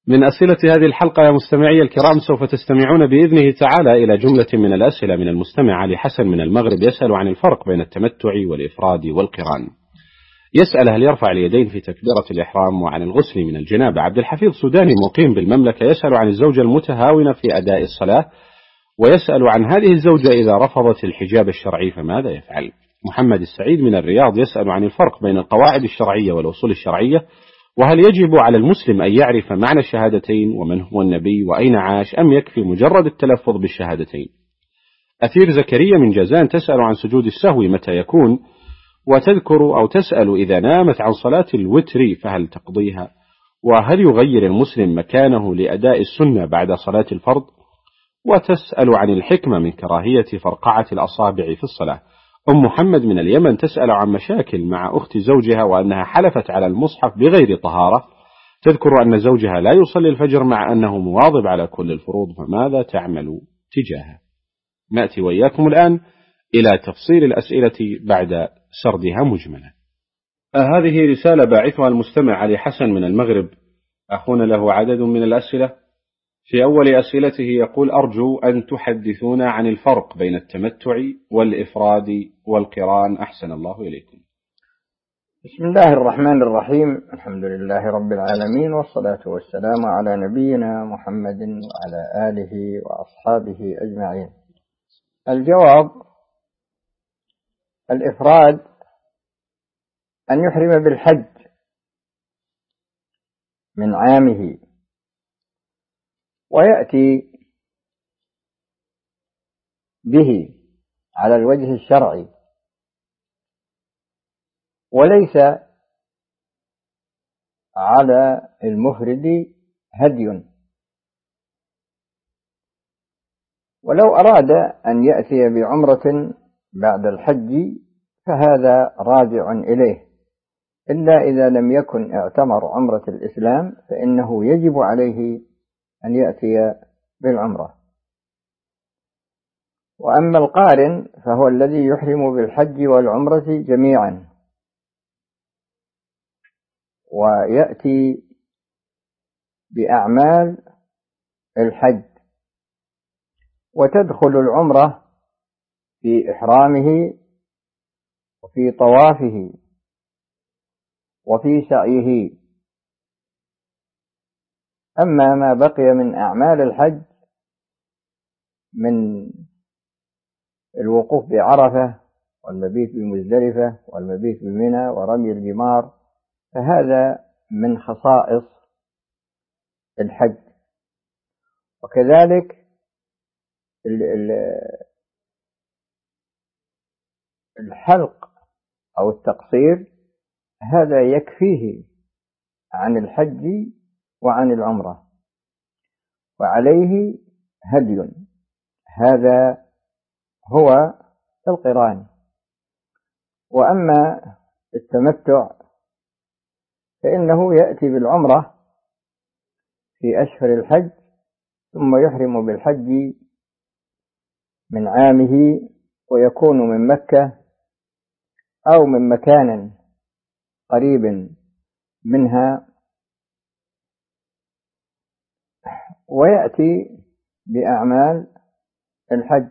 من أسئلة هذه الحلقة يا مستمعي الكرام، سوف تستمعون بإذنه تعالى إلى جملة من الأسئلة من المستمع علي حسن من المغرب، يسأل عن الفرق بين التمتع والإفراد والقران. يسأل هل يرفع اليدين في تكبيرة الإحرام، وعن الغسل من الجنابة. عبد الحفيظ سوداني مقيم بالمملكة يسأل عن الزوجة المتهاونة في أداء الصلاة، ويسأل عن هذه الزوجة إذا رفضت الحجاب الشرعي فماذا يفعل. محمد السعيد من الرياض يسأل عن الفرق بين القواعد الشرعية والأصول الشرعية، وهل يجب على المسلم أن يعرف معنى الشهادتين ومن هو النبي وأين عاش، أم يكفي مجرد التلفظ بالشهادتين. أثير زكريا من جازان تسأل عن سجود السهو متى يكون، وتذكر أو تسأل إذا نامت عن صلاة الوتر فهل تقضيها، وهل يغير المسلم مكانه لأداء السنة بعد صلاة الفرض، وتسأل عن الحكمة من كراهية فرقعة الأصابع في الصلاة. أم محمد من اليمن تسأل عن مشاكل مع أخت زوجها وأنها حلفت على المصحف بغير طهارة، تذكر أن زوجها لا يصلي الفجر مع أنه مواظب على كل الفروض، فماذا تعمل تجاهه؟ نأتي وإياكم الآن إلى تفصيل الأسئلة بعد سردها مجملا. هذه رسالة باعثها المستمع علي حسن من المغرب. أخونا له عدد من الأسئلة. في أول أسئلته يقول: أرجو أن تحدثونا عن الفرق بين التمتع والإفراد والقران، أحسن الله إليكم. بسم الله الرحمن الرحيم، الحمد لله رب العالمين، والصلاة والسلام على نبينا محمد وعلى آله وأصحابه أجمعين. الجواب: الإفراد أن يحرم بالحج من عامه ويأتي به على الوجه الشرعي، وليس على المفرد هدي. ولو أراد أن يأتي بعمرة بعد الحج فهذا راجع إليه، إلا إذا لم يكن اعتمر عمرة الإسلام فإنه يجب عليه أن يأتي بالعمرة. وأما القارن فهو الذي يحرم بالحج والعمرة جميعا، ويأتي بأعمال الحج، وتدخل العمرة في إحرامه وفي طوافه وفي سعيه. أما ما بقي من أعمال الحج من الوقوف بعرفة والمبيت بمزدلفة والمبيت بمنى ورمي الجمار فهذا من خصائص الحج. وكذلك الحلق أو التقصير هذا يكفيه عن الحج وعن العمرة، وعليه هدي، هذا هو القران. وأما التمتع فإنه يأتي بالعمرة في أشهر الحج ثم يحرم بالحج من عامه، ويكون من مكة أو من مكان قريب منها، ويأتي بأعمال الحج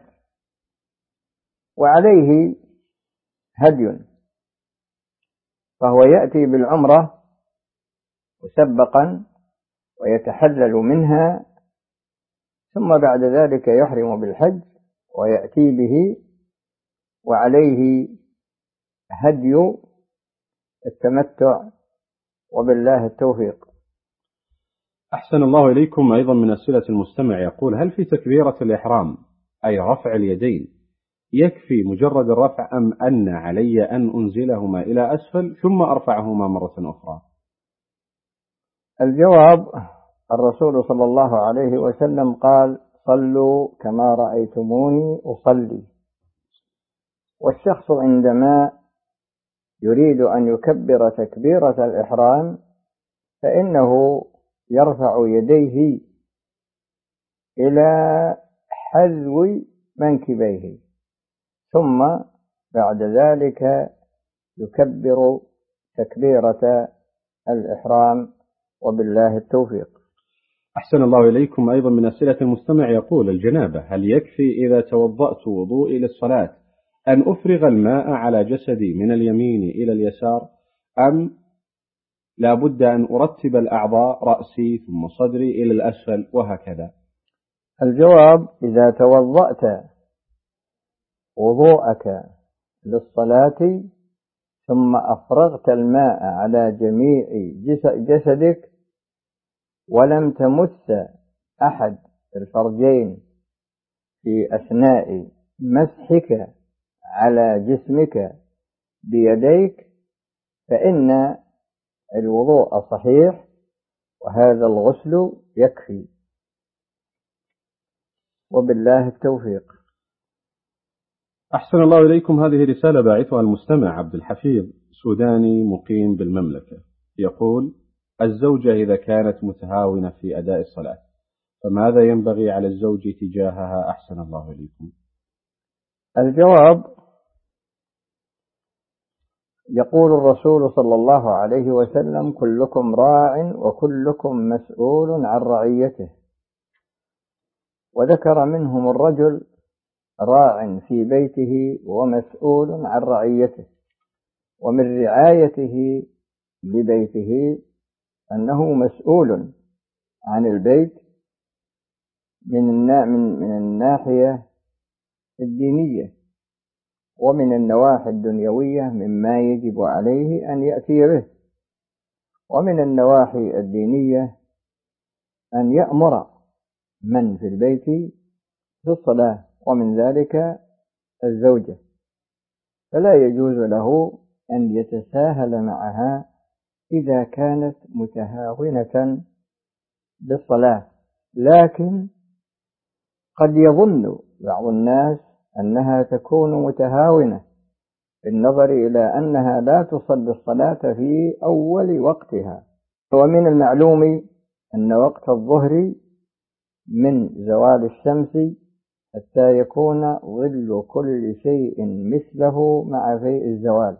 وعليه هدي، فهو يأتي بالعمرة مسبقا ويتحلل منها، ثم بعد ذلك يحرم بالحج ويأتي به، وعليه هدي التمتع، وبالله التوفيق. أحسن الله إليكم. أيضا من أسئلة المستمع يقول: هل في تكبيرة الإحرام أي رفع اليدين يكفي مجرد الرفع، أم أن علي أن أنزلهما إلى أسفل ثم أرفعهما مرة أخرى؟ الجواب: الرسول صلى الله عليه وسلم قال: صلوا كما رأيتموني أصلي. والشخص عندما يريد أن يكبر تكبيرة الإحرام فإنه يرفع يديه إلى حذو منكبيه، ثم بعد ذلك يكبر تكبيرة الإحرام، وبالله التوفيق. أحسن الله إليكم. أيضا من أسئلة المستمع يقول: الجنابة هل يكفي إذا توضأت وضوئي للصلاة أن أفرغ الماء على جسدي من اليمين إلى اليسار، أم لا بد أن أرتب الأعضاء رأسي ثم صدري إلى الأسفل وهكذا؟ الجواب: إذا توضأت وضوءك للصلاة ثم أفرغت الماء على جميع جسدك ولم تمس أحد الفرجين في أثناء مسحك على جسمك بيديك فإن الوضوء صحيح وهذا الغسل يكفي، وبالله التوفيق. أحسن الله إليكم. هذه رسالة باعثها المستمع عبد الحفيظ، سوداني مقيم بالمملكة، يقول: الزوجة إذا كانت متهاونة في أداء الصلاة فماذا ينبغي على الزوج تجاهها؟ أحسن الله إليكم. الجواب: يقول الرسول صلى الله عليه وسلم: كلكم راع وكلكم مسؤول عن رعيته، وذكر منهم الرجل راع في بيته ومسؤول عن رعيته، ومن رعايته لبيته أنه مسؤول عن البيت من الناحية الدينية ومن النواحي الدنيوية مما يجب عليه أن يأتي به، ومن النواحي الدينية أن يأمر من في البيت بالصلاة، ومن ذلك الزوجة، فلا يجوز له أن يتساهل معها إذا كانت متهاونة بالصلاة. لكن قد يظن بعض الناس أنها تكون متهاونة بالنظر إلى أنها لا تصلي الصلاة في أول وقتها. ومن المعلوم أن وقت الظهر من زوال الشمس حتى يكون ظل كل شيء مثله مع فيء الزوال،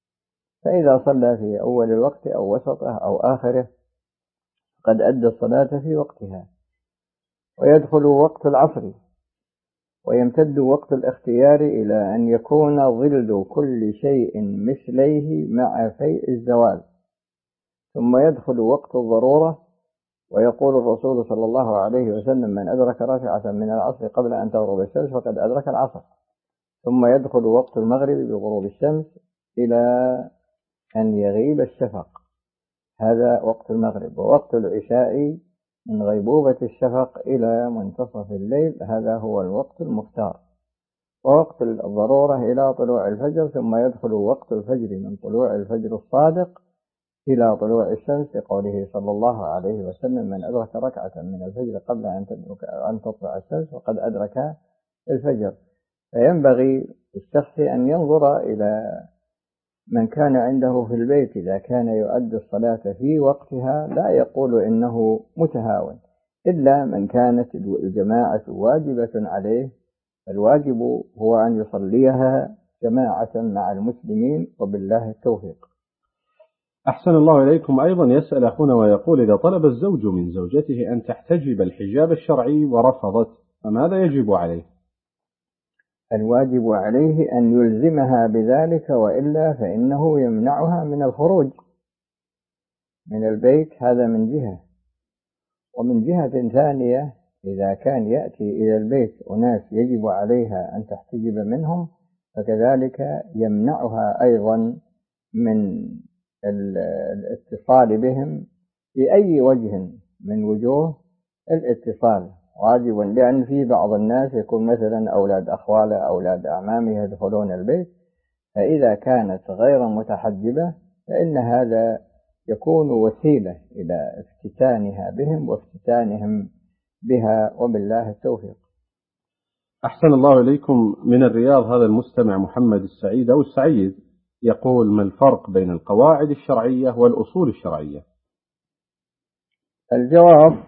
فإذا صلى في أول الوقت أو وسطه أو آخره قد أدى الصلاة في وقتها. ويدخل وقت العصر ويمتد وقت الاختيار إلى أن يكون ظل كل شيء مثليه مع فيء الزوال، ثم يدخل وقت الضرورة، ويقول الرسول صلى الله عليه وسلم: من أدرك ركعة من العصر قبل أن تغرب الشمس فقد أدرك العصر. ثم يدخل وقت المغرب بغروب الشمس إلى أن يغيب الشفق، هذا وقت المغرب. ووقت العشاء من غيبوبة الشفق إلى منتصف الليل، هذا هو الوقت المختار. ووقت الضرورة إلى طلوع الفجر، ثم يدخل وقت الفجر من طلوع الفجر الصادق إلى طلوع الشمس، لقوله صلى الله عليه وسلم: من أدرك ركعة من الفجر قبل أن تطلع الشمس وقد أدرك الفجر. فينبغي الشخص أن ينظر إلى من كان عنده في البيت إذا كان يؤدي الصلاة في وقتها، لا يقول إنه متهاون، إلا من كانت الجماعة واجبة عليه، الواجب هو أن يصليها جماعة مع المسلمين، وبالله التوفيق. أحسن الله إليكم. أيضا يسأل أخونا ويقول: إذا طلب الزوج من زوجته أن تحتجب الحجاب الشرعي ورفضت فماذا يجب عليه؟ الواجب عليه أن يلزمها بذلك، وإلا فإنه يمنعها من الخروج من البيت، هذا من جهة. ومن جهة ثانية، إذا كان يأتي إلى البيت أناس يجب عليها أن تحتجب منهم، فكذلك يمنعها أيضا من الاتصال بهم بأي وجه من وجوه الاتصال، واجب. لأن في بعض الناس يكون مثلا أولاد أخواله أولاد أعمامه يدخلون البيت، فإذا كانت غير متحجبة فإن هذا يكون وسيلة إلى افتتانها بهم وافتتانهم بها، وبالله التوفيق. أحسن الله إليكم. من الرياض هذا المستمع محمد السعيد أو السعيد يقول: ما الفرق بين القواعد الشرعية والأصول الشرعية؟ الجواب: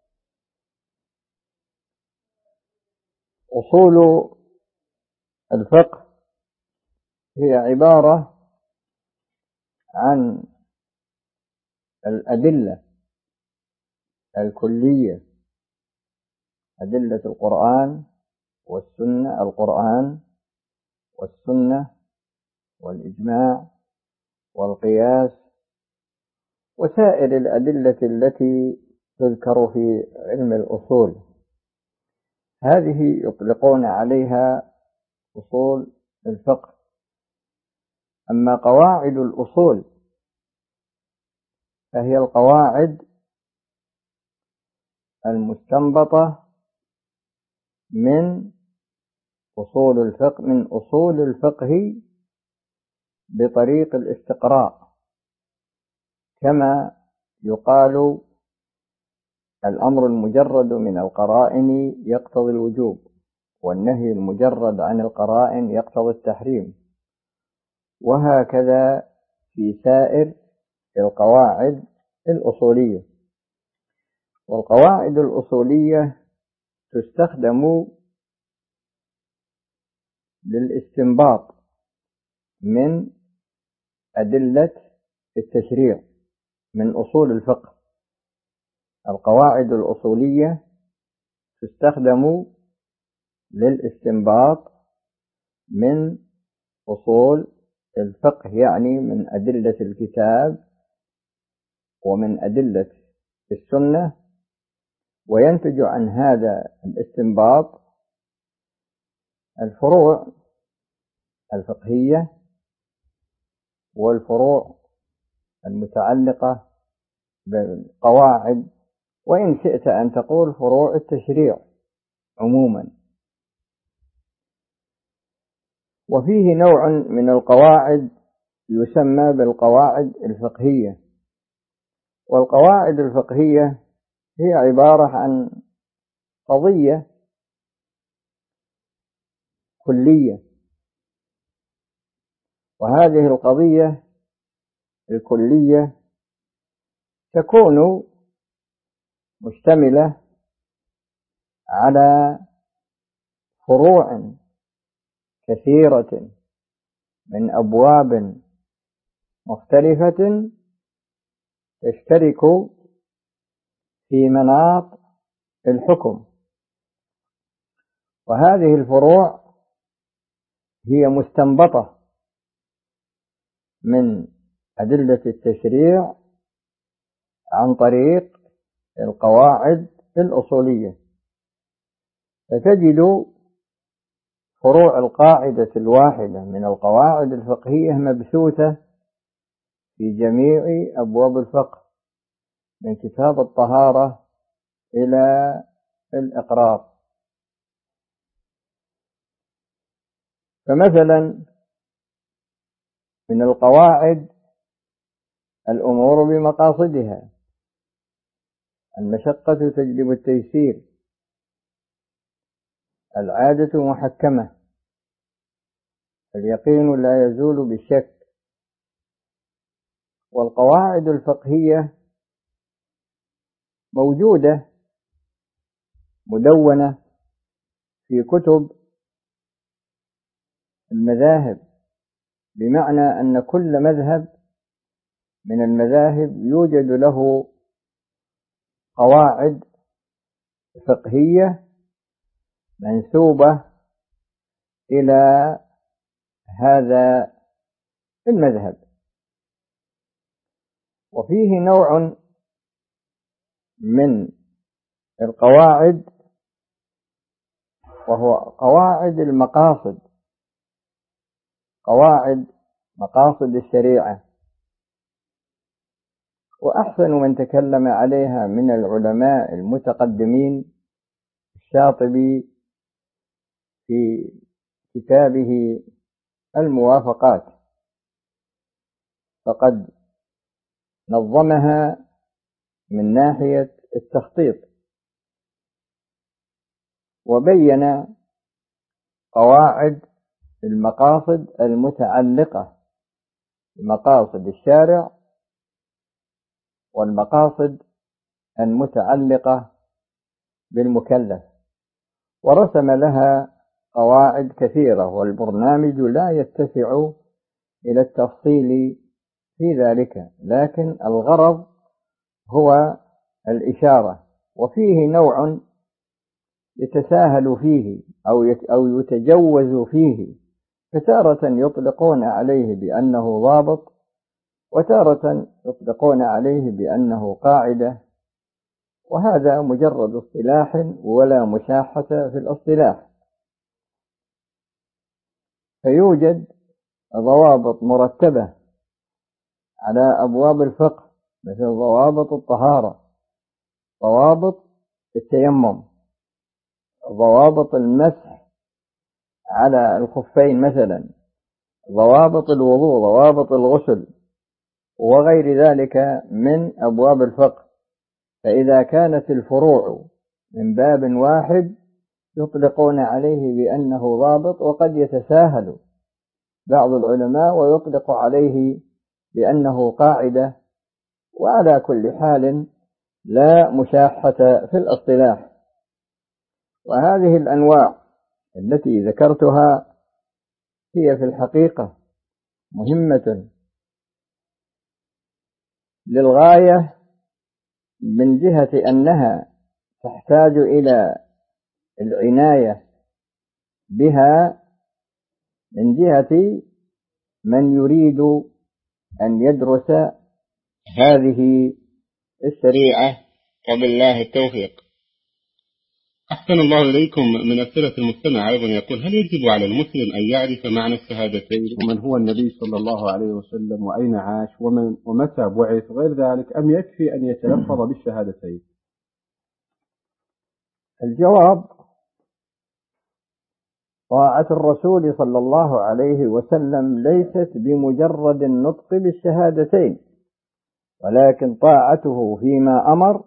أصول الفقه هي عبارة عن الأدلة الكلية، أدلة القرآن والسنة، القرآن والسنة والإجماع والقياس وسائر الأدلة التي تذكر في علم الأصول، هذه يطلقون عليها أصول الفقه. أما قواعد الأصول فهي القواعد المستنبطة من أصول الفقه، من أصول الفقه بطريق الاستقراء، كما يقال الأمر المجرد من القرائن يقتضي الوجوب، والنهي المجرد عن القرائن يقتضي التحريم، وهكذا في سائر القواعد الأصولية. والقواعد الأصولية تستخدم للاستنباط من أدلة التشريع من أصول الفقه. القواعد الأصولية تستخدم للاستنباط من أصول الفقه، يعني من أدلة الكتاب ومن أدلة السنة، وينتج عن هذا الاستنباط الفروع الفقهية والفروع المتعلقة بالقواعد، وإن شئت أن تقول فروع التشريع عموما. وفيه نوع من القواعد يسمى بالقواعد الفقهية. والقواعد الفقهية هي عبارة عن قضية كلية، وهذه القضية الكلية تكون مشتملة على فروع كثيرة من أبواب مختلفة تشترك في مناط الحكم، وهذه الفروع هي مستنبطة من أدلة التشريع عن طريق القواعد الأصولية. فتجد فروع القاعدة الواحدة من القواعد الفقهية مبثوثة في جميع أبواب الفقه، من كتاب الطهارة إلى الإقرار. فمثلا من القواعد الأمور بمقاصدها، المشقة تجلب التيسير، العادة محكمة، اليقين لا يزول بالشك. والقواعد الفقهية موجودة مدونة في كتب المذاهب، بمعنى أن كل مذهب من المذاهب يوجد له قواعد فقهية منسوبة إلى هذا المذهب. وفيه نوع من القواعد وهو قواعد المقاصد، قواعد مقاصد الشريعة. وأحسن من تكلم عليها من العلماء المتقدمين الشاطبي في كتابه الموافقات، فقد نظمها من ناحية التخطيط، وبين قواعد المقاصد المتعلقة بمقاصد الشارع والمقاصد المتعلقة بالمكلف، ورسم لها قواعد كثيرة، والبرنامج لا يتسع إلى التفصيل في ذلك، لكن الغرض هو الإشارة وفيه نوع يتساهل فيه أو يتجوز فيه، فتارة يطلقون عليه بأنه ضابط، وتارة يطلقون عليه بأنه قاعدة، وهذا مجرد اصطلاح ولا مشاحة في الاصطلاح. فيوجد ضوابط مرتبة على أبواب الفقه مثل ضوابط الطهارة، ضوابط التيمم، ضوابط المسح على الخفين مثلا، ضوابط الوضوء، ضوابط الغسل، وغير ذلك من أبواب الفقه. فإذا كانت الفروع من باب واحد يطلقون عليه بأنه ضابط، وقد يتساهل بعض العلماء ويطلق عليه بأنه قاعدة، وعلى كل حال لا مشاحة في الاصطلاح. وهذه الأنواع التي ذكرتها هي في الحقيقة مهمة للغاية، من جهة أنها تحتاج إلى العناية بها من جهة من يريد أن يدرس هذه الشريعة، وبالله التوفيق. أحسن الله إليكم. من أسئلة المستمع أيضا يقول: هل يجب على المسلم أن يعرف معنى الشهادتين، ومن هو النبي صلى الله عليه وسلم، وأين عاش، ومتى بعث، غير ذلك، أم يكفي أن يتلفظ بالشهادتين؟ الجواب: طاعة الرسول صلى الله عليه وسلم ليست بمجرد النطق بالشهادتين، ولكن طاعته فيما أمر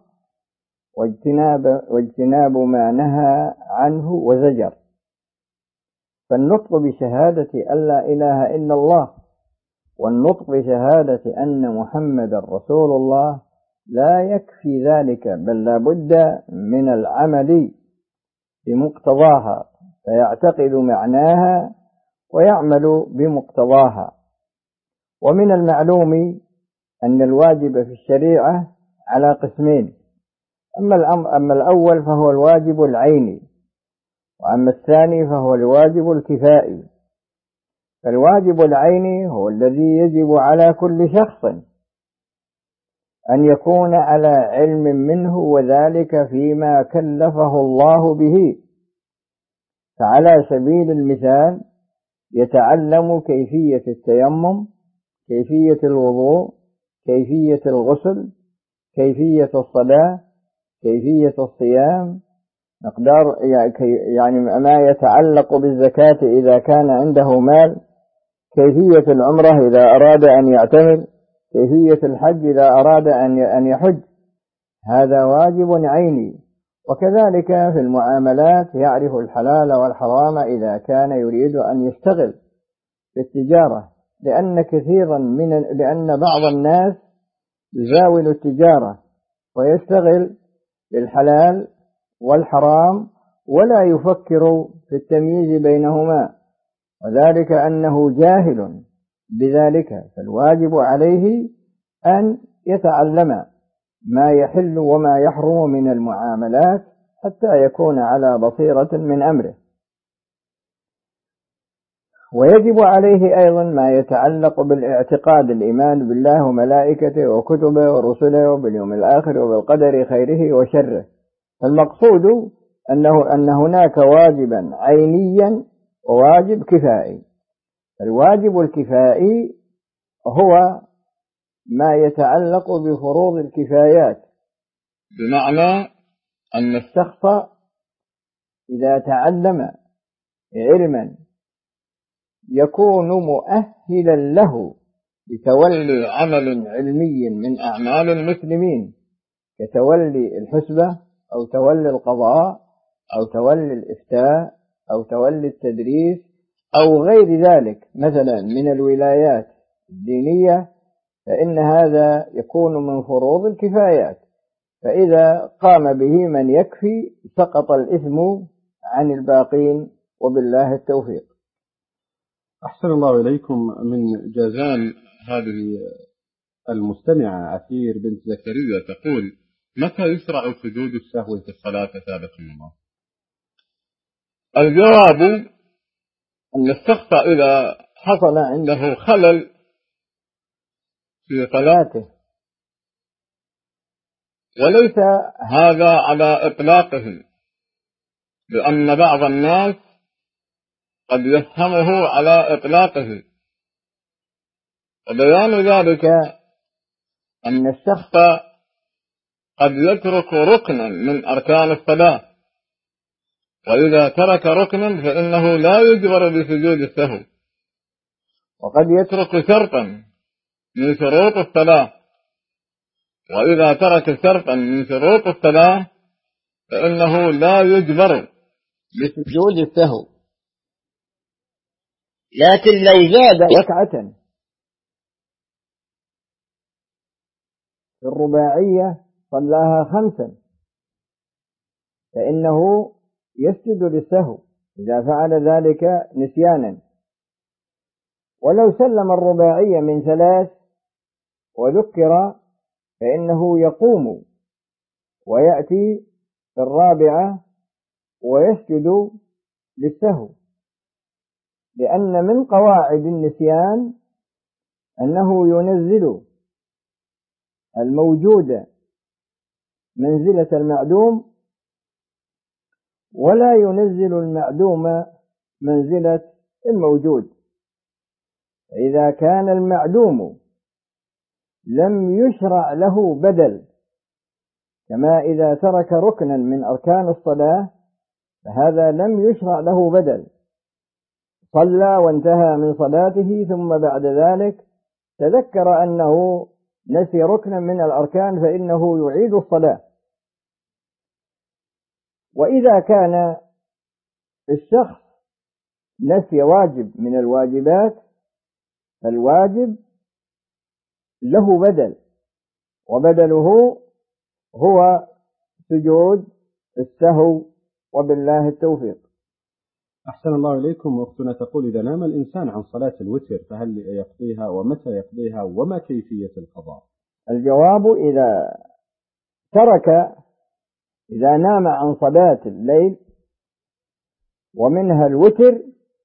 واجتناب ما نهى عنه وزجر. فالنطق بشهادة أن لا إله إلا الله والنطق بشهادة أن محمد رسول الله لا يكفي ذلك، بل لا بد من العمل بمقتضاها، فيعتقد معناها ويعمل بمقتضاها. ومن المعلوم أن الواجب في الشريعة على قسمين: أما الأول فهو الواجب العيني، وأما الثاني فهو الواجب الكفائي. فالواجب العيني هو الذي يجب على كل شخص أن يكون على علم منه، وذلك فيما كلفه الله به. فعلى سبيل المثال يتعلم كيفية التيمم، كيفية الوضوء، كيفية الغسل، كيفية الصلاة، كيفية الصيام، مقدار يعني ما يتعلق بالزكاة إذا كان عنده مال، كيفية العمرة إذا أراد أن يعتمر، كيفية الحج إذا أراد أن يحج. هذا واجب عيني. وكذلك في المعاملات يعرف الحلال والحرام إذا كان يريد أن يشتغل في التجارة، لأن بعض الناس يزاول التجارة ويشتغل بالحلال والحرام ولا يفكر في التمييز بينهما، وذلك أنه جاهل بذلك. فالواجب عليه أن يتعلم ما يحل وما يحرم من المعاملات حتى يكون على بصيرة من أمره. ويجب عليه أيضا ما يتعلق بالاعتقاد، الإيمان بالله وملائكته وكتبه ورسله وباليوم الآخر وبالقدر خيره وشره. فالمقصود أن هناك واجبا عينيا وواجب كفائي. الواجب الكفائي هو ما يتعلق بفروض الكفايات، بمعنى أن الشخص إذا تعلم علما يكون مؤهلا له لتولي عمل علمي من أعمال المسلمين، كتولي الحسبة أو تولي القضاء أو تولي الإفتاء أو تولي التدريس أو غير ذلك مثلا من الولايات الدينية، فإن هذا يكون من فروض الكفايات. فإذا قام به من يكفي سقط الإثم عن الباقين، وبالله التوفيق. أحسن الله إليكم. من جازان هذه المستمعة عسير بنت زكريا تقول: متى يشرع سجود السهو في الصلاة أثابكم الله؟ الجواب أن الشخص إذا حصل عنده خلل في صلاته وليس هذا على إطلاقه، لأن بعض الناس قد يفهمه على إطلاقه، وبيان ذلك أن الشخص قد يترك ركنا من أركان الصلاة، وإذا ترك ركنا فإنه لا يجبر بسجود السهو، وقد يترك شرطا من شروط الصلاة، وإذا ترك شرطا من شروط الصلاة فإنه لا يجبر بسجود السهو. لكن لو زاد ركعة في الرباعية صلاها 5 فإنه يسجد للسهو إذا فعل ذلك نسيانا. ولو سلم الرباعية من 3 وذكر فإنه يقوم ويأتي في الرابعة ويسجد للسهو، لأن من قواعد النسيان أنه ينزل الموجود منزلة المعدوم ولا ينزل المعدوم منزلة الموجود. إذا كان المعدوم لم يشرع له بدل، كما إذا ترك ركنا من أركان الصلاة فهذا لم يشرع له بدل، صلى وانتهى من صلاته ثم بعد ذلك تذكر أنه نسي ركنا من الأركان فإنه يعيد الصلاة. وإذا كان الشخص نسي واجب من الواجبات فالواجب له بدل، وبدله هو سجود السهو، وبالله التوفيق. أحسن الله إليكم. أختنا تقول: إذا نام الإنسان عن صلاة الوتر فهل يقضيها ومتى يقضيها وما كيفية القضاء؟ الجواب: إذا نام عن صلاة الليل ومنها الوتر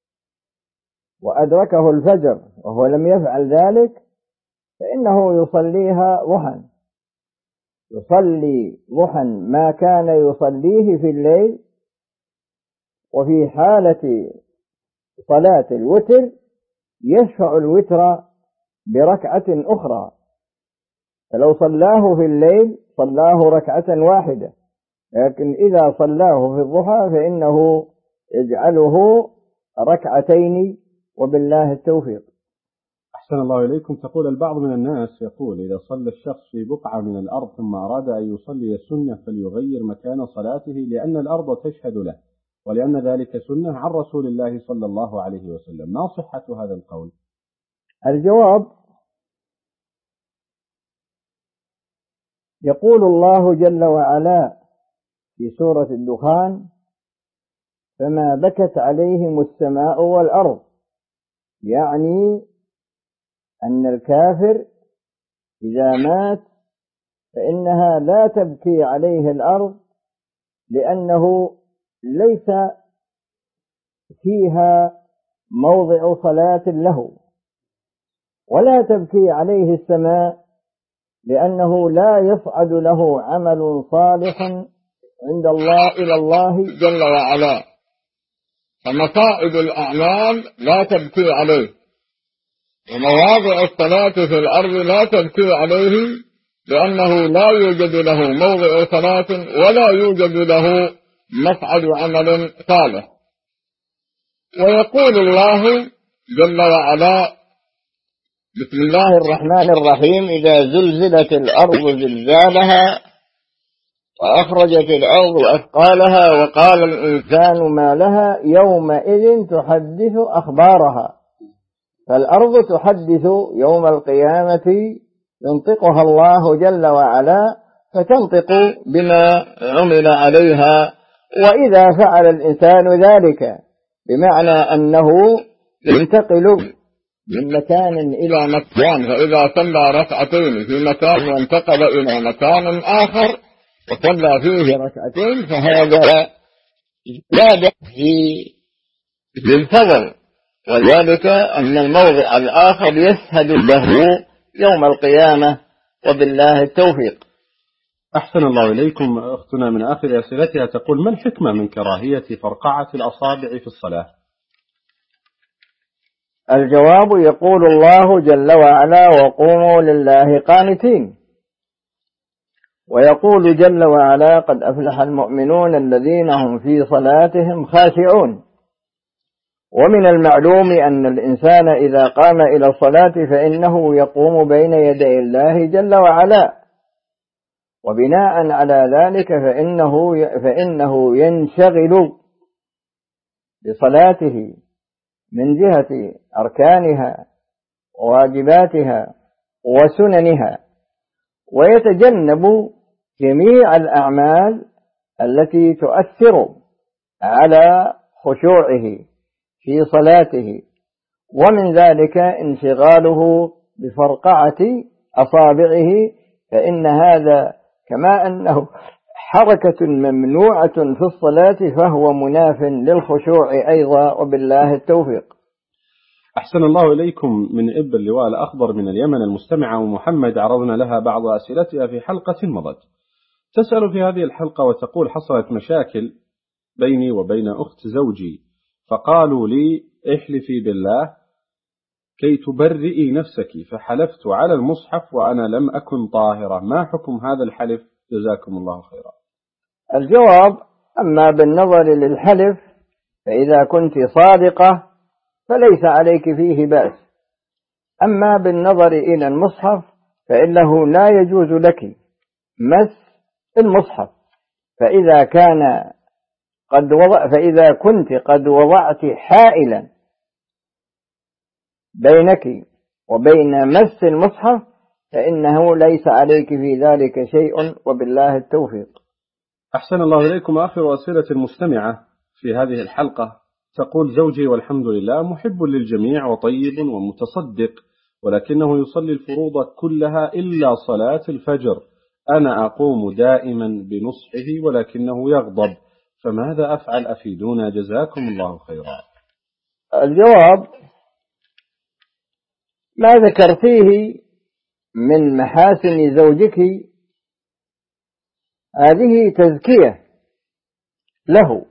وأدركه الفجر وهو لم يفعل ذلك فإنه يصليها ضحى، يصلي ضحى ما كان يصليه في الليل. وفي حالة صلاة الوتر يشفع الوتر بركعة أخرى، فلو صلاه في الليل صلاه ركعة واحدة، لكن إذا صلاه في الضحى فإنه يجعله ركعتين، وبالله التوفيق. أحسن الله إليكم. تقول: البعض من الناس يقول: إذا صلى الشخص في بقعة من الأرض ثم أراد أن يصلي السنة فليغير مكان صلاته لأن الأرض تشهد له، ولأن ذلك سنة عن رسول الله صلى الله عليه وسلم، ما صحة هذا القول؟ الجواب: يقول الله جل وعلا في سورة الدخان: فما بكت عليهم السماء والأرض، يعني أن الكافر إذا مات فإنها لا تبكي عليه الأرض، لأنه ليس فيها موضع صلاة له، ولا تبكي عليه السماء لأنه لا يصعد له عمل صالح عند الله إلى الله جل وعلا، فمصائد الأعمال لا تبكي عليه، ومواضع الصلاة في الأرض لا تبكي عليه، لأنه لا يوجد له موضع صلاة ولا يوجد له مصعد عمل صالح. ويقول الله جل وعلا: بسم الله الرحمن الرحيم: إذا زلزلت الأرض زلزالها وأخرجت الأرض أثقالها وقال الإنسان ما لها يومئذ تحدث أخبارها. فالأرض تحدث يوم القيامة، ينطقها الله جل وعلا فتنطق بما عمل عليها. وإذا فعل الإنسان ذلك بمعنى أنه ينتقل من مكان إلى مكان، فإذا صلى ركعتين في مكان وانتقل إلى مكان آخر وصلى فيه ركعتين فهذا زاد للفضل، وذلك أن الموضع الآخر يشهد له يوم القيامة، وبالله التوفيق. أحسن الله إليكم. أختنا من آخر أسئلتها تقول: ما الحكمة من كراهية فرقعة الأصابع في الصلاة؟ الجواب: يقول الله جل وعلا: وقوموا لله قانتين. ويقول جل وعلا: قد أفلح المؤمنون الذين هم في صلاتهم خاشعون. ومن المعلوم أن الإنسان إذا قام إلى الصلاة فإنه يقوم بين يدي الله جل وعلا، وبناء على ذلك فإنه ينشغل بصلاته من جهة أركانها وواجباتها وسننها، ويتجنب جميع الأعمال التي تؤثر على خشوعه في صلاته، ومن ذلك انشغاله بفرقعة أصابعه، فإن هذا كما أنه حركة ممنوعة في الصلاة فهو مناف للخشوع أيضا، وبالله التوفيق. أحسن الله إليكم. من إب اللواء الأخضر من اليمن المستمعة محمد عرضنا لها بعض أسئلتها في حلقة مضت. تسأل في هذه الحلقة وتقول: حصلت مشاكل بيني وبين أخت زوجي، فقالوا لي: احلفي بالله كي تبرئي نفسك، فحلفت على المصحف وأنا لم أكن طاهرة، ما حكم هذا الحلف؟ جزاكم الله خيرا. الجواب: أما بالنظر للحلف فإذا كنت صادقة فليس عليك فيه بأس، أما بالنظر إلى المصحف فإنه لا يجوز لك مس المصحف، فإذا كنت قد وضعت حائلا بينك وبين مس المصحف فإنه ليس عليك في ذلك شيء، وبالله التوفيق. أحسن الله إليكم. آخر أسئلة المستمعة في هذه الحلقة تقول: زوجي والحمد لله محب للجميع وطيب ومتصدق، ولكنه يصلي الفروض كلها إلا صلاة الفجر. أنا أقوم دائما بنصحه ولكنه يغضب، فماذا أفعل؟ أفيدونا جزاكم الله خيرا. الجواب: ما ذكرتيه من محاسن زوجك هذه تزكية له،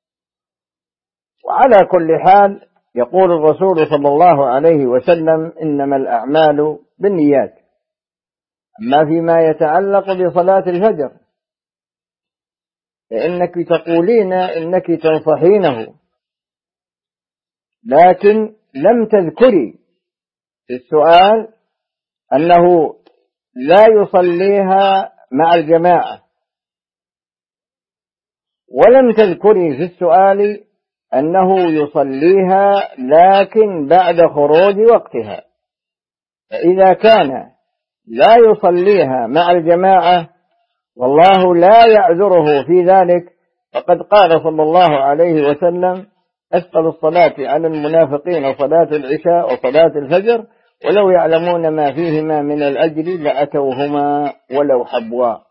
وعلى كل حال يقول الرسول صلى الله عليه وسلم: إنما الأعمال بالنيات. أما فيما يتعلق بصلاة الفجر فإنك تقولين إنك تنصحينه، لكن لم تذكري في السؤال أنه لا يصليها مع الجماعة، ولم تذكري في السؤال أنه يصليها لكن بعد خروج وقتها. فإذا كان لا يصليها مع الجماعة والله لا يعذره في ذلك، فقد قال صلى الله عليه وسلم: أثقل الصلاة على المنافقين صلاة العشاء وصلاة الفجر، ولو يعلمون ما فيهما من الأجر لأتوهما ولو حبوا.